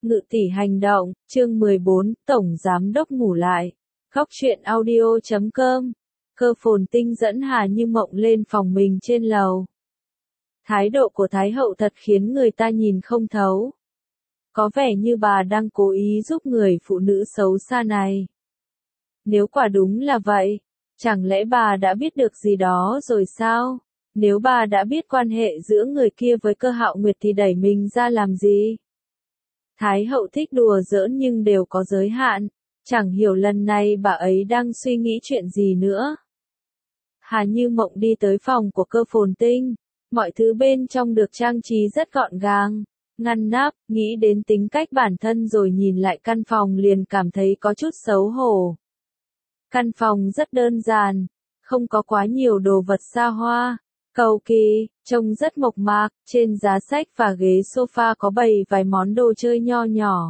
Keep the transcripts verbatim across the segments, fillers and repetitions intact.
Ngự tỷ hành động, chương mười bốn, Tổng Giám Đốc ngủ lại. Góc truyện audio chấm com. Cơ Phồn Tinh dẫn Hà Như Mộng lên phòng mình trên lầu. Thái độ của Thái hậu thật khiến người ta nhìn không thấu. Có vẻ như bà đang cố ý giúp người phụ nữ xấu xa này. Nếu quả đúng là vậy, chẳng lẽ bà đã biết được gì đó rồi sao? Nếu bà đã biết quan hệ giữa người kia với Cơ Hạo Nguyệt thì đẩy mình ra làm gì? Thái hậu thích đùa giỡn nhưng đều có giới hạn, chẳng hiểu lần này bà ấy đang suy nghĩ chuyện gì nữa. Hà Như Mộng đi tới phòng của Cơ Phồn Tinh, mọi thứ bên trong được trang trí rất gọn gàng, ngăn nắp, nghĩ đến tính cách bản thân rồi nhìn lại căn phòng liền cảm thấy có chút xấu hổ. Căn phòng rất đơn giản, không có quá nhiều đồ vật xa hoa, cầu kỳ, trông rất mộc mạc, trên giá sách và ghế sofa có bày vài món đồ chơi nho nhỏ.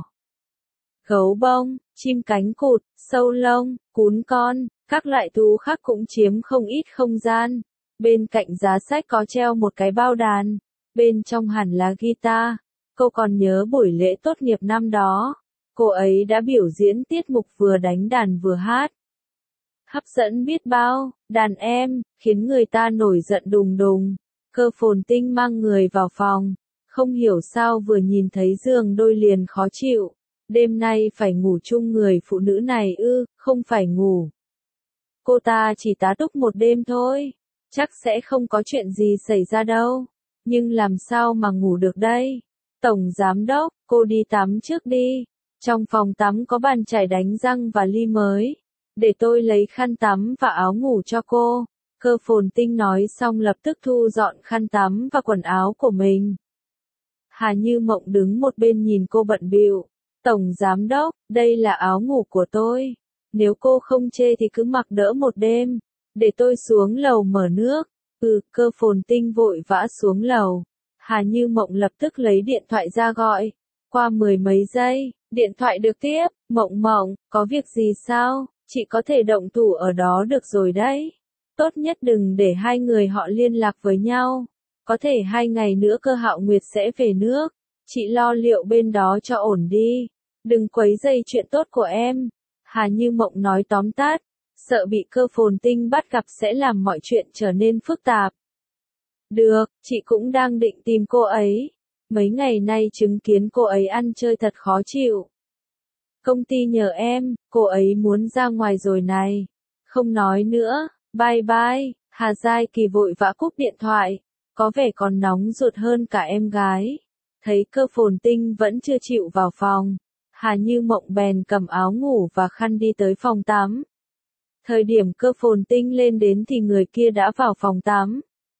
Gấu bông, chim cánh cụt, sâu lông, cún con, các loại thú khác cũng chiếm không ít không gian. Bên cạnh giá sách có treo một cái bao đàn, bên trong hẳn là guitar. Cô còn nhớ buổi lễ tốt nghiệp năm đó, cô ấy đã biểu diễn tiết mục vừa đánh đàn vừa hát. Hấp dẫn biết bao, đàn em, khiến người ta nổi giận đùng đùng. Cơ Phồn Tinh mang người vào phòng, không hiểu sao vừa nhìn thấy giường đôi liền khó chịu. Đêm nay phải ngủ chung người phụ nữ này ư, không phải ngủ. Cô ta chỉ tá túc một đêm thôi, chắc sẽ không có chuyện gì xảy ra đâu. Nhưng làm sao mà ngủ được đây? Tổng Giám Đốc, cô đi tắm trước đi. Trong phòng tắm có bàn chải đánh răng và ly mới. Để tôi lấy khăn tắm và áo ngủ cho cô. Cơ Phồn Tinh nói xong lập tức thu dọn khăn tắm và quần áo của mình. Hà Như Mộng đứng một bên nhìn cô bận bịu. Tổng Giám Đốc, đây là áo ngủ của tôi. Nếu cô không chê thì cứ mặc đỡ một đêm. Để tôi xuống lầu mở nước. Ừ, Cơ Phồn Tinh vội vã xuống lầu. Hà Như Mộng lập tức lấy điện thoại ra gọi. Qua mười mấy giây, điện thoại được tiếp. Mộng Mộng, có việc gì sao? Chị có thể động thủ ở đó được rồi đấy. Tốt nhất đừng để hai người họ liên lạc với nhau. Có thể hai ngày nữa Cơ Hạo Nguyệt sẽ về nước. Chị lo liệu bên đó cho ổn đi. Đừng quấy rầy chuyện tốt của em. Hà Như Mộng nói tóm tắt. Sợ bị Cơ Phồn Tinh bắt gặp sẽ làm mọi chuyện trở nên phức tạp. Được, chị cũng đang định tìm cô ấy. Mấy ngày nay chứng kiến cô ấy ăn chơi thật khó chịu. Công ty nhờ em, cô ấy muốn ra ngoài rồi này. Không nói nữa, bye bye. Hà Giai Kỳ vội vã cúp điện thoại, có vẻ còn nóng ruột hơn cả em gái. Thấy Cơ Phồn Tinh vẫn chưa chịu vào phòng, Hà Như Mộng bèn cầm áo ngủ và khăn đi tới phòng tắm. Thời điểm Cơ Phồn Tinh lên đến thì người kia đã vào phòng tắm.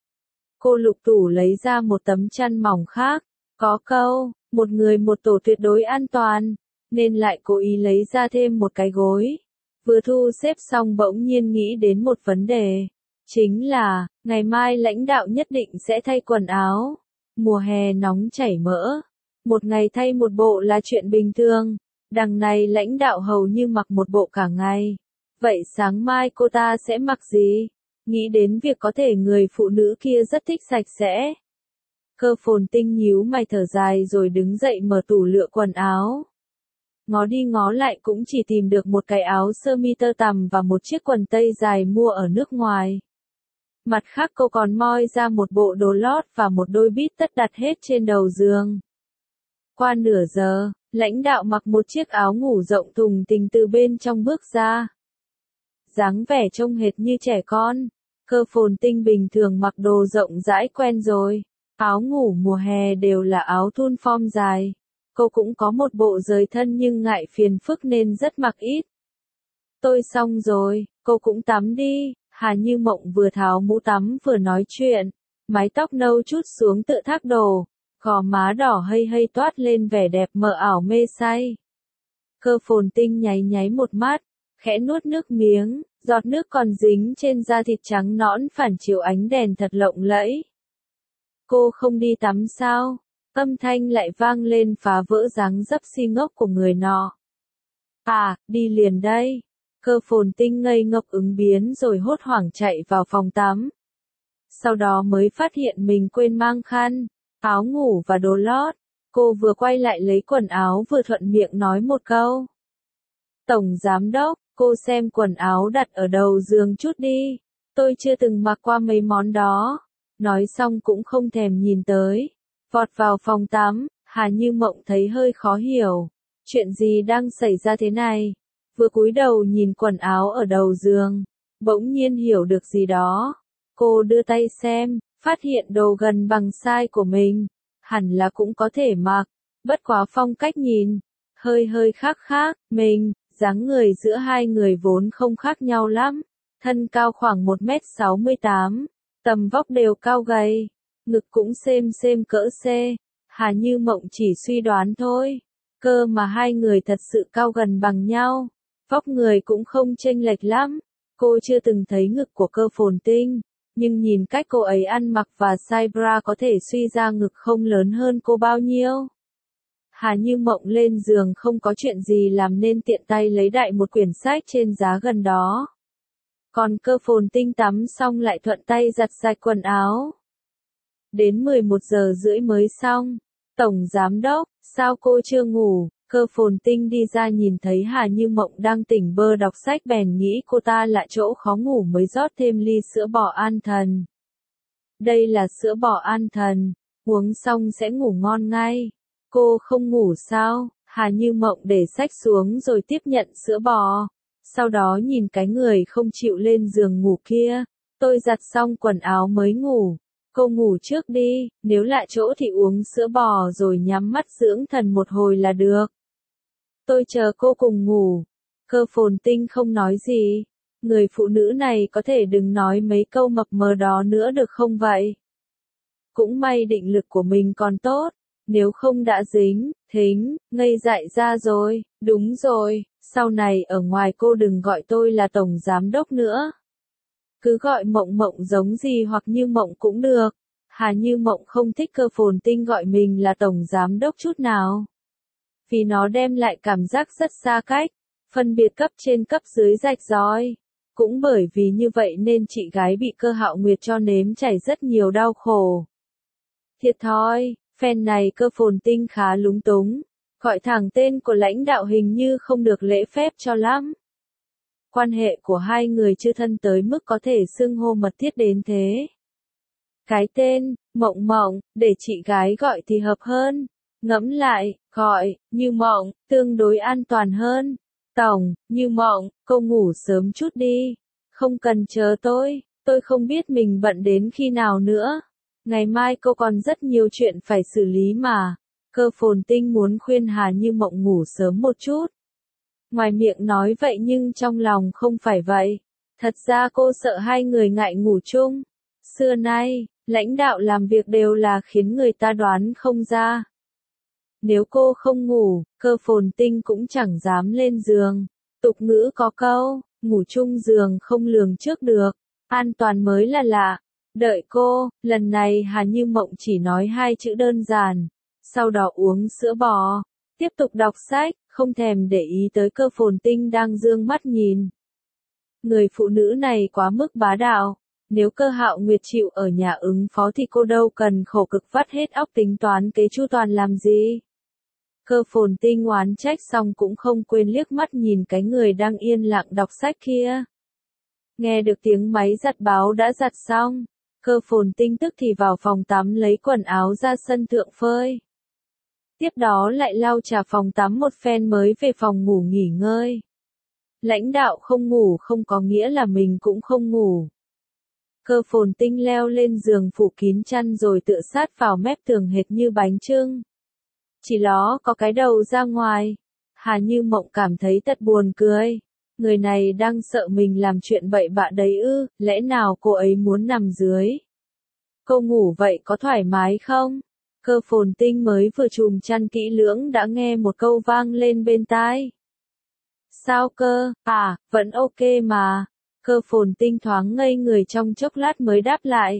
Cô lục tủ lấy ra một tấm chăn mỏng khác, có câu, một người một tổ tuyệt đối an toàn, nên lại cố ý lấy ra thêm một cái gối. Vừa thu xếp xong bỗng nhiên nghĩ đến một vấn đề. Chính là, ngày mai lãnh đạo nhất định sẽ thay quần áo. Mùa hè nóng chảy mỡ. Một ngày thay một bộ là chuyện bình thường. Đằng này lãnh đạo hầu như mặc một bộ cả ngày. Vậy sáng mai cô ta sẽ mặc gì? Nghĩ đến việc có thể người phụ nữ kia rất thích sạch sẽ. Cơ Phồn Tinh nhíu mày thở dài rồi đứng dậy mở tủ lựa quần áo. Ngó đi ngó lại cũng chỉ tìm được một cái áo sơ mi tơ tằm và một chiếc quần tây dài mua ở nước ngoài. Mặt khác cô còn moi ra một bộ đồ lót và một đôi bít tất đặt hết trên đầu giường. Qua nửa giờ, lãnh đạo mặc một chiếc áo ngủ rộng thùng thình từ bên trong bước ra. Dáng vẻ trông hệt như trẻ con. Cơ Phồn Tinh bình thường mặc đồ rộng rãi quen rồi. Áo ngủ mùa hè đều là áo thun form dài. Cô cũng có một bộ rời thân nhưng ngại phiền phức nên rất mặc ít. Tôi xong rồi, cô cũng tắm đi. Hà Như Mộng vừa tháo mũ tắm vừa nói chuyện. Mái tóc nâu chút xuống tự thác đồ. Gò má đỏ hây hây toát lên vẻ đẹp mờ ảo mê say. Cơ Phồn Tinh nháy nháy một mắt, khẽ nuốt nước miếng, giọt nước còn dính trên da thịt trắng nõn phản chiếu ánh đèn thật lộng lẫy. Cô không đi tắm sao? Âm thanh lại vang lên phá vỡ dáng dấp si ngốc của người nọ. À, đi liền đây. Cơ Phồn Tinh ngây ngốc ứng biến rồi hốt hoảng chạy vào phòng tắm. Sau đó mới phát hiện mình quên mang khăn, áo ngủ và đồ lót. Cô vừa quay lại lấy quần áo vừa thuận miệng nói một câu. Tổng giám đốc, cô xem quần áo đặt ở đầu giường chút đi. Tôi chưa từng mặc qua mấy món đó. Nói xong cũng không thèm nhìn tới. Vọt vào phòng tắm, Hà Như Mộng thấy hơi khó hiểu. Chuyện gì đang xảy ra thế này? Vừa cúi đầu nhìn quần áo ở đầu giường, bỗng nhiên hiểu được gì đó. Cô đưa tay xem, phát hiện đồ gần bằng size của mình. Hẳn là cũng có thể mặc, bất quá phong cách nhìn, hơi hơi khác khác, mình, dáng người giữa hai người vốn không khác nhau lắm. Thân cao khoảng một mét sáu mươi tám, tầm vóc đều cao gầy, ngực cũng xêm xêm cỡ C. Hà Như Mộng chỉ suy đoán thôi, cơ mà hai người thật sự cao gần bằng nhau, vóc người cũng không chênh lệch lắm. Cô chưa từng thấy ngực của Cơ Phồn Tinh, nhưng nhìn cách cô ấy ăn mặc và size bra có thể suy ra ngực không lớn hơn cô bao nhiêu. Hà Như Mộng lên giường không có chuyện gì làm nên tiện tay lấy đại một quyển sách trên giá gần đó. Còn Cơ Phồn Tinh tắm xong lại thuận tay giặt sạch quần áo. Đến mười một giờ rưỡi mới xong. Tổng giám đốc, sao cô chưa ngủ? Cơ Phồn Tinh đi ra nhìn thấy Hà Như Mộng đang tỉnh bơ đọc sách bèn nghĩ cô ta lại chỗ khó ngủ mới rót thêm ly sữa bò an thần. Đây là sữa bò an thần, uống xong sẽ ngủ ngon ngay. Cô không ngủ sao? Hà Như Mộng để sách xuống rồi tiếp nhận sữa bò. Sau đó nhìn cái người không chịu lên giường ngủ kia. Tôi giặt xong quần áo mới ngủ. Cô ngủ trước đi, nếu lại chỗ thì uống sữa bò rồi nhắm mắt dưỡng thần một hồi là được. Tôi chờ cô cùng ngủ. Cơ Phồn Tinh không nói gì. Người phụ nữ này có thể đừng nói mấy câu mập mờ đó nữa được không vậy? Cũng may định lực của mình còn tốt. Nếu không đã dính, thính, ngây dại ra rồi. Đúng rồi, sau này ở ngoài cô đừng gọi tôi là tổng giám đốc nữa. Cứ gọi Mộng Mộng giống gì hoặc Như Mộng cũng được. Hà Như Mộng không thích Cơ Phồn Tinh gọi mình là tổng giám đốc chút nào. Vì nó đem lại cảm giác rất xa cách, phân biệt cấp trên cấp dưới rạch ròi. Cũng bởi vì như vậy nên chị gái bị Cơ Hạo Nguyệt cho nếm trải rất nhiều đau khổ. Thiệt thòi, phen này Cơ Phồn Tinh khá lúng túng. Gọi thẳng tên của lãnh đạo hình như không được lễ phép cho lắm. Quan hệ của hai người chưa thân tới mức có thể xưng hô mật thiết đến thế. Cái tên, Mộng Mộng, để chị gái gọi thì hợp hơn. Ngẫm lại, gọi, Như Mộng, tương đối an toàn hơn. Tổng, Như Mộng, cô ngủ sớm chút đi. Không cần chờ tôi, tôi không biết mình bận đến khi nào nữa. Ngày mai cô còn rất nhiều chuyện phải xử lý mà. Cơ Phồn Tinh muốn khuyên Hà Như Mộng ngủ sớm một chút. Ngoài miệng nói vậy nhưng trong lòng không phải vậy. Thật ra cô sợ hai người ngại ngủ chung. Xưa nay, lãnh đạo làm việc đều là khiến người ta đoán không ra. Nếu cô không ngủ, Cơ Phồn Tinh cũng chẳng dám lên giường. Tục ngữ có câu, ngủ chung giường không lường trước được. An toàn mới là lạ. Đợi cô, lần này Hà Như Mộng chỉ nói hai chữ đơn giản. Sau đó uống sữa bò. Tiếp tục đọc sách, không thèm để ý tới Cơ Phồn Tinh đang dương mắt nhìn. Người phụ nữ này quá mức bá đạo. Nếu Cơ Hạo Nguyệt chịu ở nhà ứng phó thì cô đâu cần khổ cực vắt hết óc tính toán kế chu toàn làm gì. Cơ Phồn Tinh oán trách xong cũng không quên liếc mắt nhìn cái người đang yên lặng đọc sách kia. Nghe được tiếng máy giặt báo đã giặt xong. Cơ Phồn Tinh tức thì vào phòng tắm lấy quần áo ra sân thượng phơi. Tiếp đó lại lau trà phòng tắm một phen mới về phòng ngủ nghỉ ngơi. Lãnh đạo không ngủ không có nghĩa là mình cũng không ngủ. Cơ Phồn Tinh leo lên giường phủ kín chăn rồi tựa sát vào mép tường hệt như bánh chưng. Chỉ ló có cái đầu ra ngoài. Hà Như Mộng cảm thấy thật buồn cười. Người này đang sợ mình làm chuyện bậy bạ đấy ư, lẽ nào cô ấy muốn nằm dưới? Cô ngủ vậy có thoải mái không? Cơ Phồn Tinh mới vừa chùm chăn kỹ lưỡng đã nghe một câu vang lên bên tai. Sao cơ, à, vẫn ok mà. Cơ Phồn Tinh thoáng ngây người trong chốc lát mới đáp lại.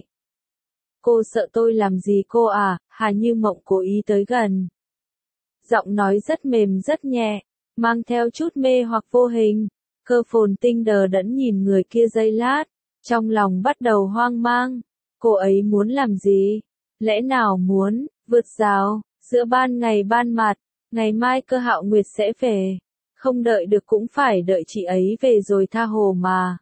Cô sợ tôi làm gì cô à? Hà Như Mộng cố ý tới gần. Giọng nói rất mềm rất nhẹ, mang theo chút mê hoặc vô hình. Cơ Phồn Tinh đờ đẫn nhìn người kia giây lát, trong lòng bắt đầu hoang mang. Cô ấy muốn làm gì? Lẽ nào muốn vượt rào, Giữa ban ngày ban mặt, ngày mai Cơ Hạo Nguyệt sẽ về. Không đợi được cũng phải đợi chị ấy về rồi tha hồ mà.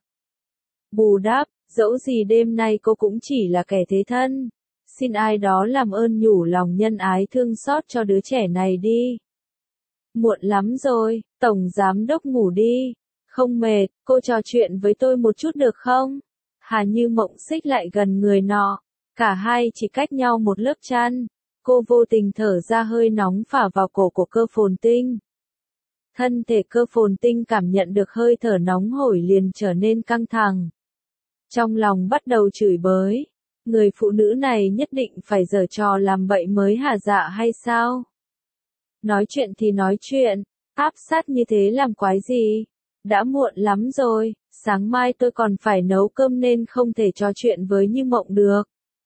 Bù đắp, dẫu gì đêm nay cô cũng chỉ là kẻ thế thân. Xin ai đó làm ơn nhủ lòng nhân ái thương xót cho đứa trẻ này đi. Muộn lắm rồi, Tổng Giám Đốc ngủ đi. Không mệt, cô trò chuyện với tôi một chút được không? Hà Như Mộng xích lại gần người nọ. Cả hai chỉ cách nhau một lớp chăn. Cô vô tình thở ra hơi nóng phả vào cổ của Cơ Phồn Tinh. Thân thể Cơ Phồn Tinh cảm nhận được hơi thở nóng hổi liền trở nên căng thẳng. Trong lòng bắt đầu chửi bới. Người phụ nữ này nhất định phải giở trò làm bậy mới hả dạ hay sao? Nói chuyện thì nói chuyện, áp sát như thế làm quái gì? Đã muộn lắm rồi, sáng mai tôi còn phải nấu cơm nên không thể trò chuyện với Như Mộng được.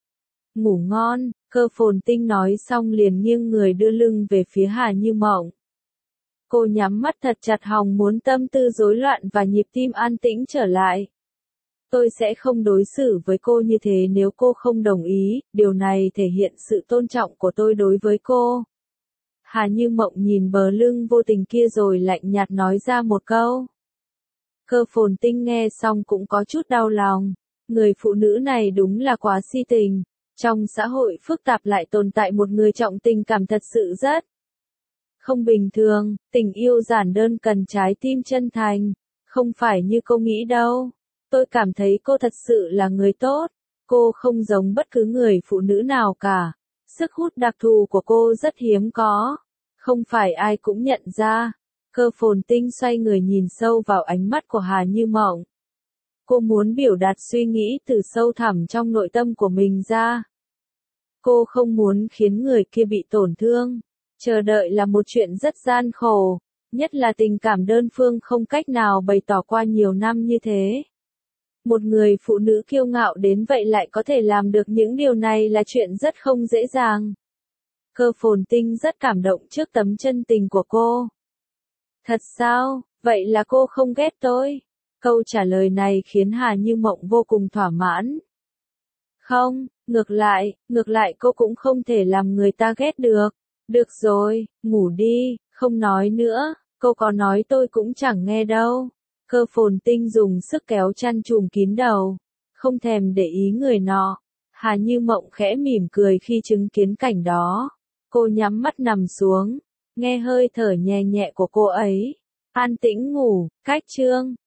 Ngủ ngon, Cơ Phồn Tinh nói xong liền nghiêng người đưa lưng về phía Hà Như Mộng. Cô nhắm mắt thật chặt hòng muốn tâm tư rối loạn và nhịp tim an tĩnh trở lại. Tôi sẽ không đối xử với cô như thế nếu cô không đồng ý, điều này thể hiện sự tôn trọng của tôi đối với cô. Hà Như Mộng nhìn bờ lưng vô tình kia rồi lạnh nhạt nói ra một câu. Cơ Phồn Tinh nghe xong cũng có chút đau lòng. Người phụ nữ này đúng là quá si tình. Trong xã hội phức tạp lại tồn tại một người trọng tình cảm thật sự rất không bình thường. Tình yêu giản đơn cần trái tim chân thành. Không phải như cô nghĩ đâu. Tôi cảm thấy cô thật sự là người tốt. Cô không giống bất cứ người phụ nữ nào cả. Sức hút đặc thù của cô rất hiếm có. Không phải ai cũng nhận ra. Cơ Phồn Tinh xoay người nhìn sâu vào ánh mắt của Hà Như Mộng. Cô muốn biểu đạt suy nghĩ từ sâu thẳm trong nội tâm của mình ra. Cô không muốn khiến người kia bị tổn thương. Chờ đợi là một chuyện rất gian khổ. Nhất là tình cảm đơn phương không cách nào bày tỏ qua nhiều năm như thế. Một người phụ nữ kiêu ngạo đến vậy lại có thể làm được những điều này là chuyện rất không dễ dàng. Cơ Phồn Tinh rất cảm động trước tấm chân tình của cô. Thật sao, vậy là cô không ghét tôi? Câu trả lời này khiến Hà Như Mộng vô cùng thỏa mãn. Không, ngược lại, ngược lại cô cũng không thể làm người ta ghét được. Được rồi, ngủ đi, không nói nữa, cô có nói tôi cũng chẳng nghe đâu. Cơ Phồn Tinh dùng sức kéo chăn trùm kín đầu, không thèm để ý người nọ. Hà Như Mộng khẽ mỉm cười khi chứng kiến cảnh đó. Cô nhắm mắt nằm xuống, nghe hơi thở nhẹ nhẹ của cô ấy. An tĩnh ngủ, cách chương.